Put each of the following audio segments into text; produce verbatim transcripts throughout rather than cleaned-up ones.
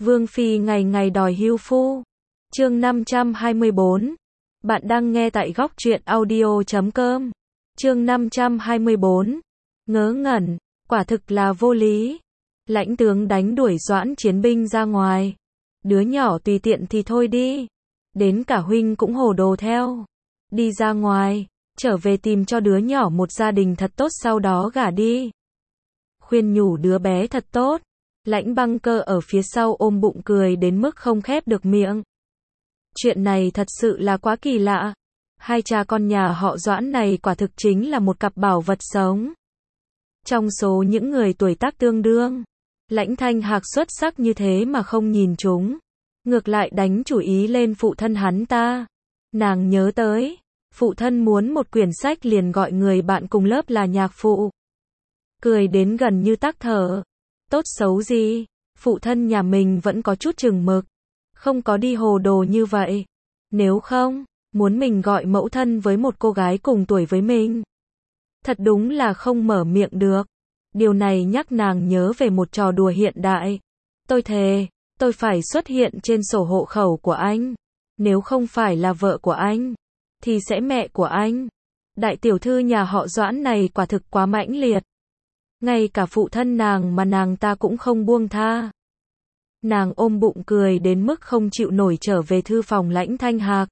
Vương phi ngày ngày đòi hưu phu. Chương năm trăm hai mươi bốn. Bạn đang nghe tại góc truyện audio chấm com. Chương năm trăm hai mươi bốn. Ngớ ngẩn, quả thực là vô lý. Lãnh tướng đánh đuổi Doãn chiến binh ra ngoài. Đứa nhỏ tùy tiện thì thôi đi. Đến cả huynh cũng hồ đồ theo. Đi ra ngoài, trở về tìm cho đứa nhỏ một gia đình thật tốt sau đó gả đi. Khuyên nhủ đứa bé thật tốt. Lãnh Băng Cơ ở phía sau ôm bụng cười đến mức không khép được miệng. Chuyện này thật sự là quá kỳ lạ. Hai cha con nhà họ Doãn này quả thực chính là một cặp bảo vật sống. Trong số những người tuổi tác tương đương, Lãnh Thanh Hạc xuất sắc như thế mà không nhìn chúng. Ngược lại đánh chủ ý lên phụ thân hắn ta. Nàng nhớ tới, phụ thân muốn một quyển sách liền gọi người bạn cùng lớp là nhạc phụ. Cười đến gần như tắc thở. Tốt xấu gì, phụ thân nhà mình vẫn có chút chừng mực. Không có đi hồ đồ như vậy. Nếu không, muốn mình gọi mẫu thân với một cô gái cùng tuổi với mình. Thật đúng là không mở miệng được. Điều này nhắc nàng nhớ về một trò đùa hiện đại. Tôi thề, tôi phải xuất hiện trên sổ hộ khẩu của anh. Nếu không phải là vợ của anh, thì sẽ mẹ của anh. Đại tiểu thư nhà họ Doãn này quả thực quá mãnh liệt. Ngay cả phụ thân nàng mà nàng ta cũng không buông tha. Nàng ôm bụng cười đến mức không chịu nổi trở về thư phòng Lãnh Thanh Hạc.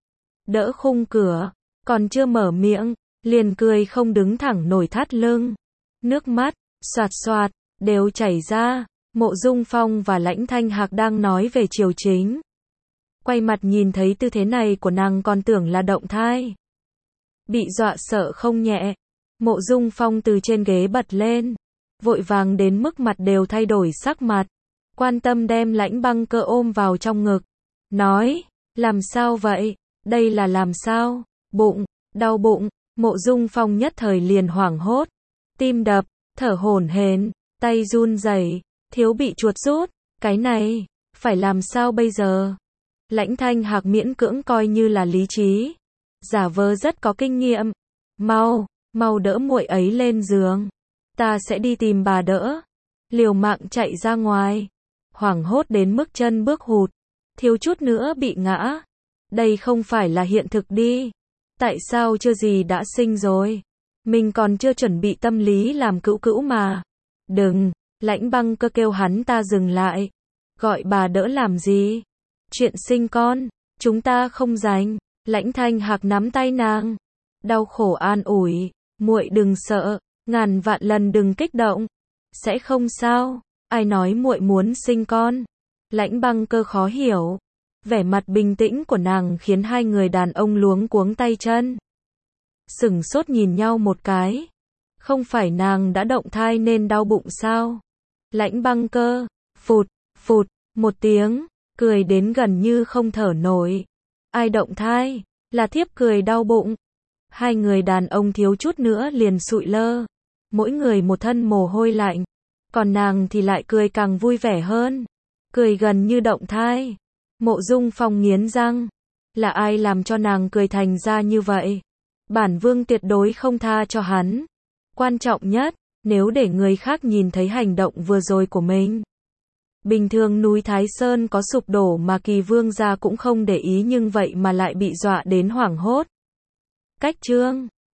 Đỡ khung cửa, còn chưa mở miệng, liền cười không đứng thẳng nổi thắt lưng. Nước mắt, xoạt xoạt, đều chảy ra. Mộ Dung Phong và Lãnh Thanh Hạc đang nói về triều chính. Quay mặt nhìn thấy tư thế này của nàng còn tưởng là động thai. Bị dọa sợ không nhẹ. Mộ Dung Phong từ trên ghế bật lên. Vội vàng đến mức mặt đều thay đổi sắc mặt. Quan tâm đem Lãnh Băng Cơ ôm vào trong ngực. Nói, làm sao vậy? Đây là làm sao? Bụng, đau bụng. Mộ Dung Phong nhất thời liền hoảng hốt. Tim đập, thở hổn hển, tay run rẩy, thiếu bị chuột rút. Cái này, phải làm sao bây giờ? Lãnh Thanh Hạc miễn cưỡng coi như là lý trí. Giả vờ rất có kinh nghiệm. Mau, mau đỡ muội ấy lên giường. Ta sẽ đi tìm bà đỡ. Liều mạng chạy ra ngoài. Hoảng hốt đến mức chân bước hụt. Thiếu chút nữa bị ngã. Đây không phải là hiện thực đi. Tại sao chưa gì đã sinh rồi? Mình còn chưa chuẩn bị tâm lý làm cữu cữu mà. Đừng, Lãnh Băng Cơ kêu hắn ta dừng lại. Gọi bà đỡ làm gì? Chuyện sinh con, chúng ta không rảnh. Lãnh Thanh Hạc nắm tay nàng. Đau khổ an ủi. Muội đừng sợ, ngàn vạn lần đừng kích động. Sẽ không sao. Ai nói muội muốn sinh con? Lãnh Băng Cơ khó hiểu. Vẻ mặt bình tĩnh của nàng khiến hai người đàn ông luống cuống tay chân. Sửng sốt nhìn nhau một cái. Không phải nàng đã động thai nên đau bụng sao? Lãnh Băng Cơ, phụt, phụt, một tiếng, cười đến gần như không thở nổi. Ai động thai? Là thiếp cười đau bụng. Hai người đàn ông thiếu chút nữa liền sụi lơ. Mỗi người một thân mồ hôi lạnh. Còn nàng thì lại cười càng vui vẻ hơn. Cười gần như động thai. Mộ Dung Phong nghiến răng. Là ai làm cho nàng cười thành ra như vậy? Bản vương tuyệt đối không tha cho hắn. Quan trọng nhất, nếu để người khác nhìn thấy hành động vừa rồi của mình. Bình thường núi Thái Sơn có sụp đổ mà Kỳ Vương gia cũng không để ý nhưng vậy mà lại bị dọa đến hoảng hốt. Cách chương